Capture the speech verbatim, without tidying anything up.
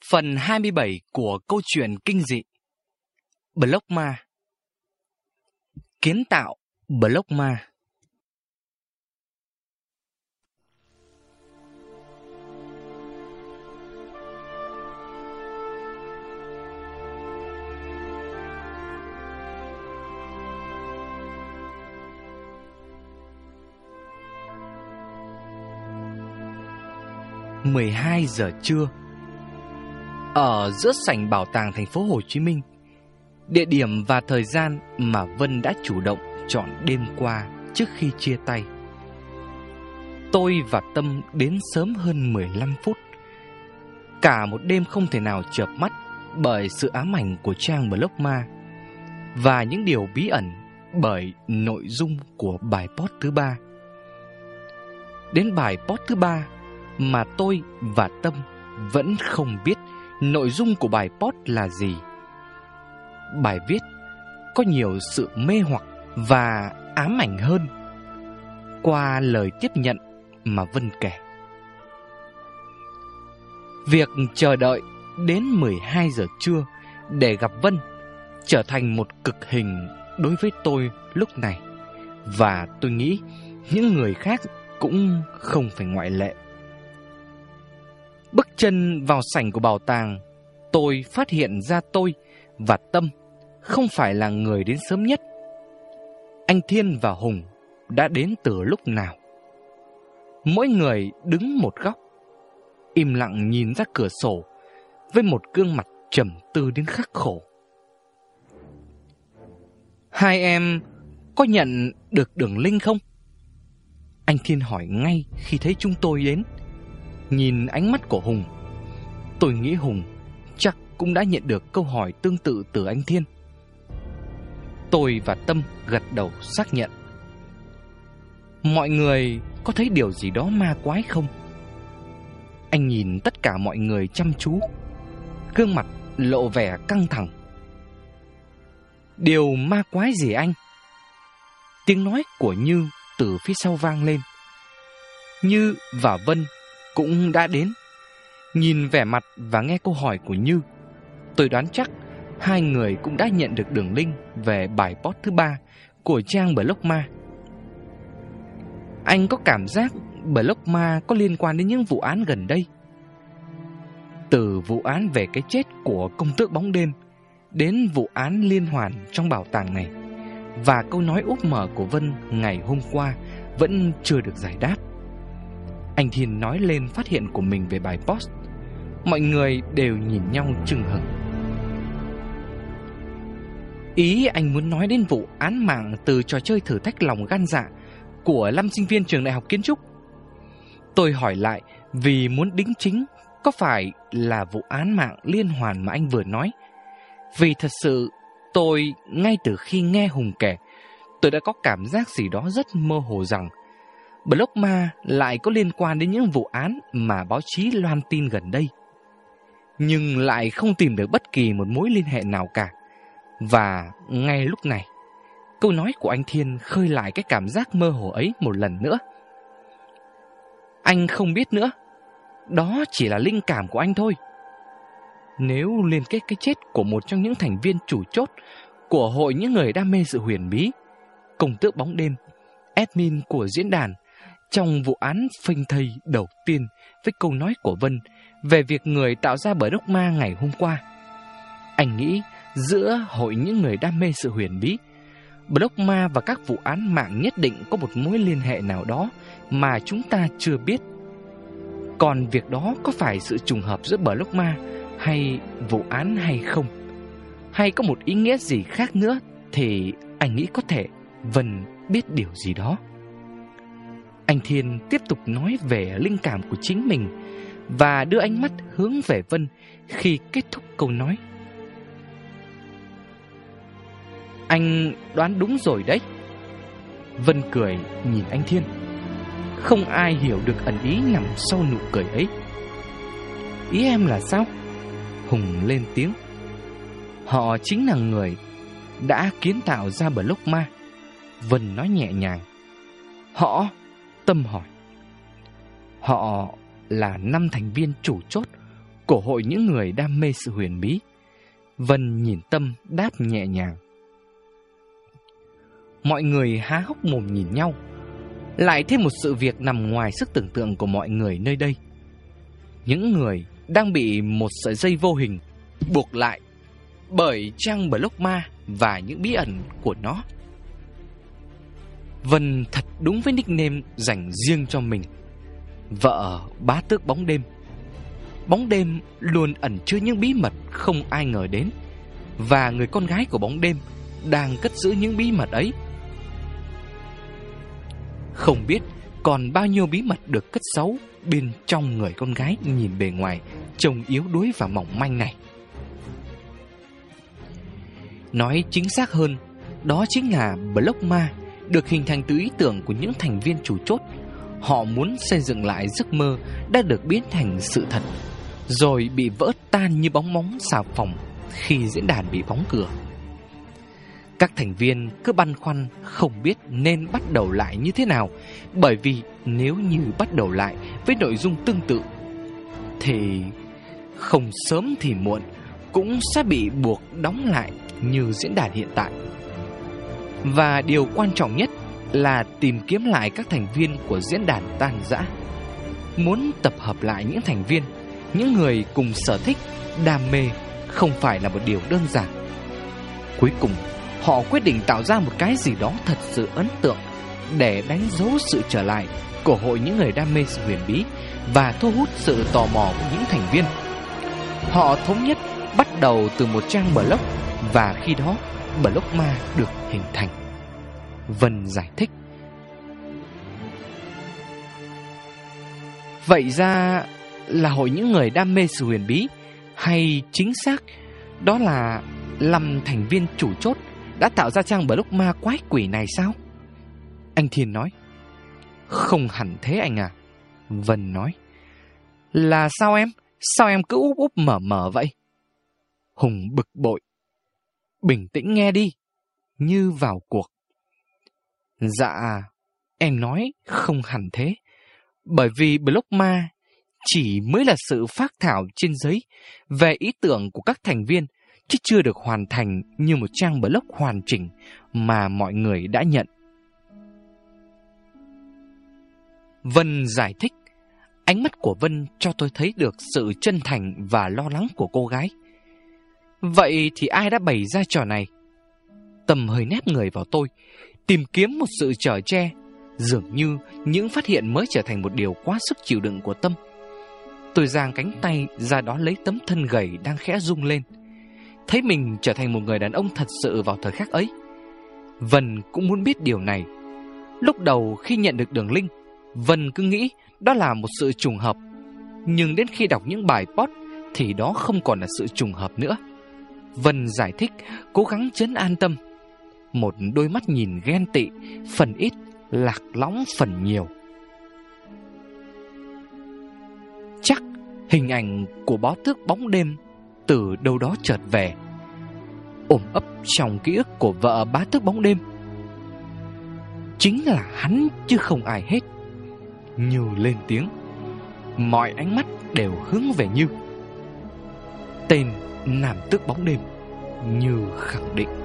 Phần hai mươi bảy của câu chuyện kinh dị Block Ma. Kiến tạo Block Ma. mười hai giờ trưa, ở giữa sảnh bảo tàng thành phố Hồ Chí Minh, địa điểm và thời gian mà Vân đã chủ động chọn đêm qua trước khi chia tay. Tôi và Tâm đến sớm hơn mười lăm phút. Cả một đêm không thể nào chợp mắt bởi sự ám ảnh của trang Block Ma và những điều bí ẩn bởi nội dung của bài post thứ ba. Đến bài post thứ ba mà tôi và Tâm vẫn không biết nội dung của bài post là gì. Bài viết có nhiều sự mê hoặc và ám ảnh hơn qua lời tiếp nhận mà Vân kể. Việc chờ đợi đến mười hai giờ trưa để gặp Vân trở thành một cực hình đối với tôi lúc này, và tôi nghĩ những người khác cũng không phải ngoại lệ. Bước chân vào sảnh của bảo tàng, tôi phát hiện ra tôi và Tâm không phải là người đến sớm nhất. Anh Thiên và Hùng đã đến từ lúc nào. Mỗi người đứng một góc, im lặng nhìn ra cửa sổ với một gương mặt trầm tư đến khắc khổ. Hai em có nhận được đường link không? Anh Thiên hỏi ngay khi thấy chúng tôi đến. Nhìn ánh mắt của Hùng, tôi nghĩ Hùng chắc cũng đã nhận được câu hỏi tương tự từ anh Thiên. Tôi và Tâm gật đầu xác nhận. Mọi người có thấy điều gì đó ma quái không? Anh nhìn tất cả mọi người chăm chú, gương mặt lộ vẻ căng thẳng. Điều ma quái gì anh? Tiếng nói của Như từ phía sau vang lên. Như và Vân cũng đã đến. Nhìn vẻ mặt và nghe câu hỏi của Như, tôi đoán chắc hai người cũng đã nhận được đường link về bài post thứ ba của trang Block Ma. Anh có cảm giác Block Ma có liên quan đến những vụ án gần đây, từ vụ án về cái chết của công tước bóng đêm đến vụ án liên hoàn trong bảo tàng này, và câu nói úp mở của Vân ngày hôm qua vẫn chưa được giải đáp. Anh Thiên nói lên phát hiện của mình về bài post. Mọi người đều nhìn nhau chừng hửng. Ý anh muốn nói đến vụ án mạng từ trò chơi thử thách lòng gan dạ của năm sinh viên trường đại học kiến trúc. Tôi hỏi lại vì muốn đính chính có phải là vụ án mạng liên hoàn mà anh vừa nói. Vì thật sự tôi, ngay từ khi nghe Hùng kể, tôi đã có cảm giác gì đó rất mơ hồ rằng Block Ma lại có liên quan đến những vụ án mà báo chí loan tin gần đây, nhưng lại không tìm được bất kỳ một mối liên hệ nào cả. Và ngay lúc này, câu nói của anh Thiên khơi lại cái cảm giác mơ hồ ấy một lần nữa. Anh không biết nữa, đó chỉ là linh cảm của anh thôi. Nếu liên kết cái chết của một trong những thành viên chủ chốt của hội những người đam mê sự huyền bí, công tước bóng đêm, admin của diễn đàn, trong vụ án phanh thây đầu tiên với câu nói của Vân về việc người tạo ra Block Ma ngày hôm qua, anh nghĩ giữa hội những người đam mê sự huyền bí, Block Ma và các vụ án mạng nhất định có một mối liên hệ nào đó mà chúng ta chưa biết. Còn việc đó có phải sự trùng hợp giữa Block Ma hay vụ án hay không, hay có một ý nghĩa gì khác nữa, thì anh nghĩ có thể Vân biết điều gì đó. Anh Thiên tiếp tục nói về linh cảm của chính mình và đưa ánh mắt hướng về Vân khi kết thúc câu nói. Anh đoán đúng rồi đấy. Vân cười nhìn anh Thiên. Không ai hiểu được ẩn ý nằm sau nụ cười ấy. Ý em là sao? Hùng lên tiếng. Họ chính là người đã kiến tạo ra Block Ma. Vân nói nhẹ nhàng. Họ? Tâm hỏi. Họ là năm thành viên chủ chốt của hội những người đam mê sự huyền bí. Vân nhìn Tâm đáp nhẹ nhàng. Mọi người há hốc mồm nhìn nhau. Lại thêm một sự việc nằm ngoài sức tưởng tượng của mọi người nơi đây. Những người đang bị một sợi dây vô hình buộc lại bởi trang blog ma và những bí ẩn của nó. Vân thật đúng với nickname dành riêng cho mình. Vợ bá tước bóng đêm. Bóng đêm luôn ẩn chứa những bí mật không ai ngờ đến, và người con gái của bóng đêm đang cất giữ những bí mật ấy. Không biết còn bao nhiêu bí mật được cất giấu bên trong người con gái nhìn bề ngoài trông yếu đuối và mỏng manh này. Nói chính xác hơn, đó chính là blog ma được hình thành từ ý tưởng của những thành viên chủ chốt. Họ muốn xây dựng lại giấc mơ đã được biến thành sự thật, rồi bị vỡ tan như bong bóng xà phòng khi diễn đàn bị đóng cửa. Các thành viên cứ băn khoăn không biết nên bắt đầu lại như thế nào, bởi vì nếu như bắt đầu lại với nội dung tương tự thì không sớm thì muộn cũng sẽ bị buộc đóng lại như diễn đàn hiện tại. Và điều quan trọng nhất là tìm kiếm lại các thành viên của diễn đàn tan rã. Muốn tập hợp lại những thành viên, những người cùng sở thích, đam mê không phải là một điều đơn giản. Cuối cùng, họ quyết định tạo ra một cái gì đó thật sự ấn tượng để đánh dấu sự trở lại của hội những người đam mê sự huyền bí và thu hút sự tò mò của những thành viên. Họ thống nhất bắt đầu từ một trang blog, và khi đó blog ma được hình thành. Vân giải thích. Vậy ra là hội những người đam mê sự huyền bí, hay chính xác đó là năm thành viên chủ chốt đã tạo ra trang blog ma quái quỷ này sao? Anh Thiên nói. Không hẳn thế anh à. Vân nói. Là sao em? Sao em cứ úp úp mở mở vậy? Hùng bực bội. Bình tĩnh nghe đi. Như vào cuộc. Dạ, em nói không hẳn thế. Bởi vì blog ma chỉ mới là sự phác thảo trên giấy về ý tưởng của các thành viên, chứ chưa được hoàn thành như một trang blog hoàn chỉnh mà mọi người đã nhận. Vân giải thích. Ánh mắt của Vân cho tôi thấy được sự chân thành và lo lắng của cô gái. Vậy thì ai đã bày ra trò này? Tâm hơi nép người vào tôi, tìm kiếm một sự chở che. Dường như những phát hiện mới trở thành một điều quá sức chịu đựng của Tâm. Tôi giang cánh tay ra đó lấy tấm thân gầy đang khẽ rung lên. Thấy mình trở thành một người đàn ông thật sự vào thời khắc ấy. Vân cũng muốn biết điều này. Lúc đầu khi nhận được đường link, Vân cứ nghĩ đó là một sự trùng hợp. Nhưng đến khi đọc những bài post thì đó không còn là sự trùng hợp nữa. Vân giải thích, cố gắng trấn an Tâm. Một đôi mắt nhìn ghen tị, phần ít, lạc lõng phần nhiều. Chắc hình ảnh của bó tước bóng đêm từ đâu đó chợt về, ôm ấp trong ký ức của vợ bá tước bóng đêm. Chính là hắn chứ không ai hết. Như lên tiếng, mọi ánh mắt đều hướng về Như. Tên Nam tước bóng đêm Như khẳng định.